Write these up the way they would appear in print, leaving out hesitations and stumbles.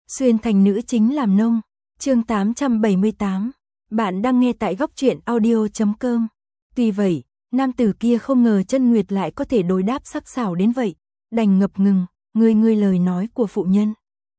Xuyên thành nữ chính làm nông. Chương 878. Bạn đang nghe tại góc truyện audio.com. Tuy vậy, nam tử kia không ngờ Chân Nguyệt lại có thể đối đáp sắc sảo đến vậy, đành ngập ngừng, ngươi lời nói của phụ nhân.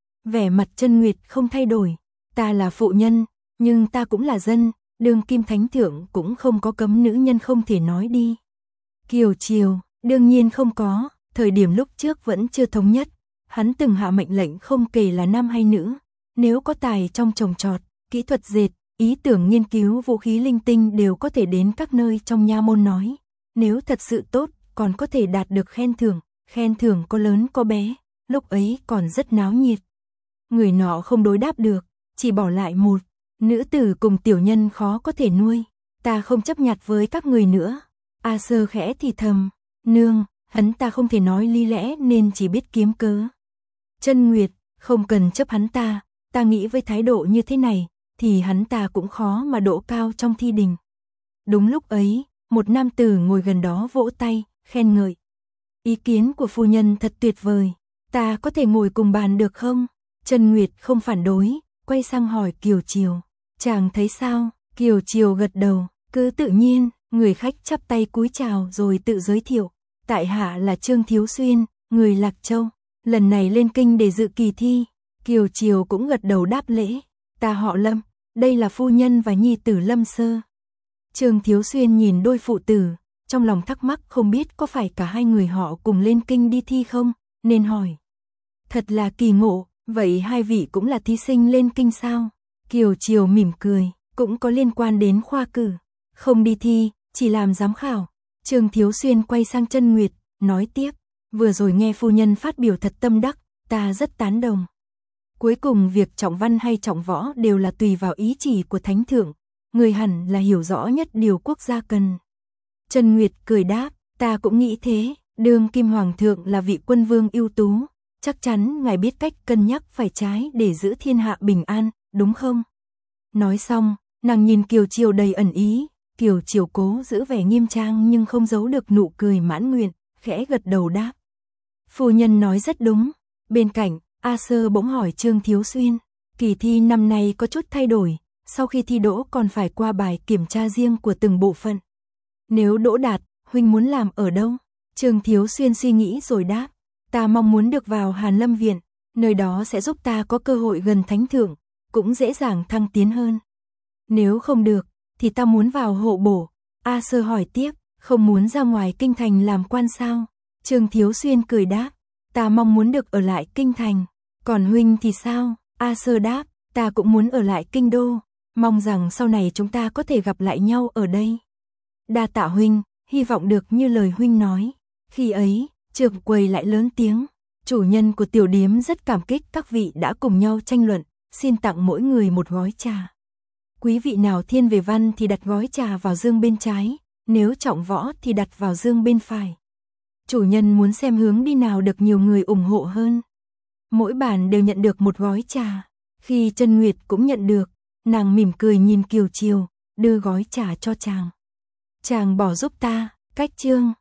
Vẻ mặt Chân Nguyệt không thay đổi, ta là phụ nhân, nhưng ta cũng là dân, đương kim thánh thượng cũng không có cấm nữ nhân không thể nói đi. Kiều Triều, đương nhiên không có, thời điểm lúc trước vẫn chưa thống nhất, hắn từng hạ mệnh lệnh không kể là nam hay nữ, nếu có tài trong trồng trọt, kỹ thuật dệt, ý tưởng nghiên cứu vũ khí linh tinh đều có thể đến các nơi trong nha môn nói, nếu thật sự tốt, còn có thể đạt được khen thưởng có lớn có bé, lúc ấy còn rất náo nhiệt. Người nọ không đối đáp được, chỉ bỏ lại một nữ tử cùng tiểu nhân khó có thể nuôi, ta không chấp nhặt với các người nữa. A Sơ khẽ thì thầm, nương, hắn ta không thể nói lý lẽ nên chỉ biết kiếm cớ. Chân Nguyệt, không cần chấp hắn ta nghĩ với thái độ như thế này, thì hắn ta cũng khó mà độ cao trong thi đình. Đúng lúc ấy, một nam tử ngồi gần đó vỗ tay, khen ngợi. Ý kiến của phu nhân thật tuyệt vời, ta có thể ngồi cùng bàn được không? Chân Nguyệt không phản đối, quay sang hỏi Kiều Triều. Chàng thấy sao? Kiều Triều gật đầu, cứ tự nhiên, người khách chắp tay cúi chào rồi tự giới thiệu. Tại hạ là Trương Thiếu Xuyên, người Lạc Châu, lần này lên kinh để dự kỳ thi. Kiều Triều cũng gật đầu đáp lễ. Ta họ Lâm, đây là phu nhân và nhi tử Lâm Sơ. Trương Thiếu Xuyên nhìn đôi phụ tử, trong lòng thắc mắc không biết có phải cả hai người họ cùng lên kinh đi thi không, nên hỏi. Thật là kỳ ngộ, vậy hai vị cũng là thí sinh lên kinh sao? Kiều Triều mỉm cười, cũng có liên quan đến khoa cử, không đi thi, chỉ làm giám khảo. Trương Thiếu Xuyên quay sang Chân Nguyệt, nói tiếp, vừa rồi nghe phu nhân phát biểu thật tâm đắc, ta rất tán đồng. Cuối cùng việc trọng văn hay trọng võ đều là tùy vào ý chỉ của thánh thượng, người hẳn là hiểu rõ nhất điều quốc gia cần. Chân Nguyệt cười đáp, ta cũng nghĩ thế, đương kim hoàng thượng là vị quân vương ưu tú, chắc chắn ngài biết cách cân nhắc phải trái để giữ thiên hạ bình an, đúng không? Nói xong, nàng nhìn Kiều Triều đầy ẩn ý, Kiều Triều cố giữ vẻ nghiêm trang nhưng không giấu được nụ cười mãn nguyện, khẽ gật đầu đáp. Phu nhân nói rất đúng. Bên cạnh, A Sơ bỗng hỏi Trương Thiếu Xuyên, kỳ thi năm nay có chút thay đổi, sau khi thi đỗ còn phải qua bài kiểm tra riêng của từng bộ phận. Nếu đỗ đạt, huynh muốn làm ở đâu? Trương Thiếu Xuyên suy nghĩ rồi đáp, ta mong muốn được vào Hàn Lâm Viện, nơi đó sẽ giúp ta có cơ hội gần thánh thượng, cũng dễ dàng thăng tiến hơn. Nếu không được, thì ta muốn vào hộ bổ. A Sơ hỏi tiếp, không muốn ra ngoài kinh thành làm quan sao? Trương Thiếu Xuyên cười đáp, ta mong muốn được ở lại kinh thành. Còn huynh thì sao? A Sơ đáp, ta cũng muốn ở lại kinh đô, mong rằng sau này chúng ta có thể gặp lại nhau ở đây. Đa tạ huynh, hy vọng được như lời huynh nói. Khi ấy, trưởng quầy lại lớn tiếng, chủ nhân của tiểu điếm rất cảm kích các vị đã cùng nhau tranh luận, xin tặng mỗi người một gói trà. Quý vị nào thiên về văn thì đặt gói trà vào dương bên trái, nếu trọng võ thì đặt vào dương bên phải. Chủ nhân muốn xem hướng đi nào được nhiều người ủng hộ hơn. Mỗi bàn đều nhận được một gói trà. Khi Chân Nguyệt cũng nhận được, nàng mỉm cười nhìn Kiều Triều, đưa gói trà cho chàng. Chàng bỏ giúp ta, cách chương.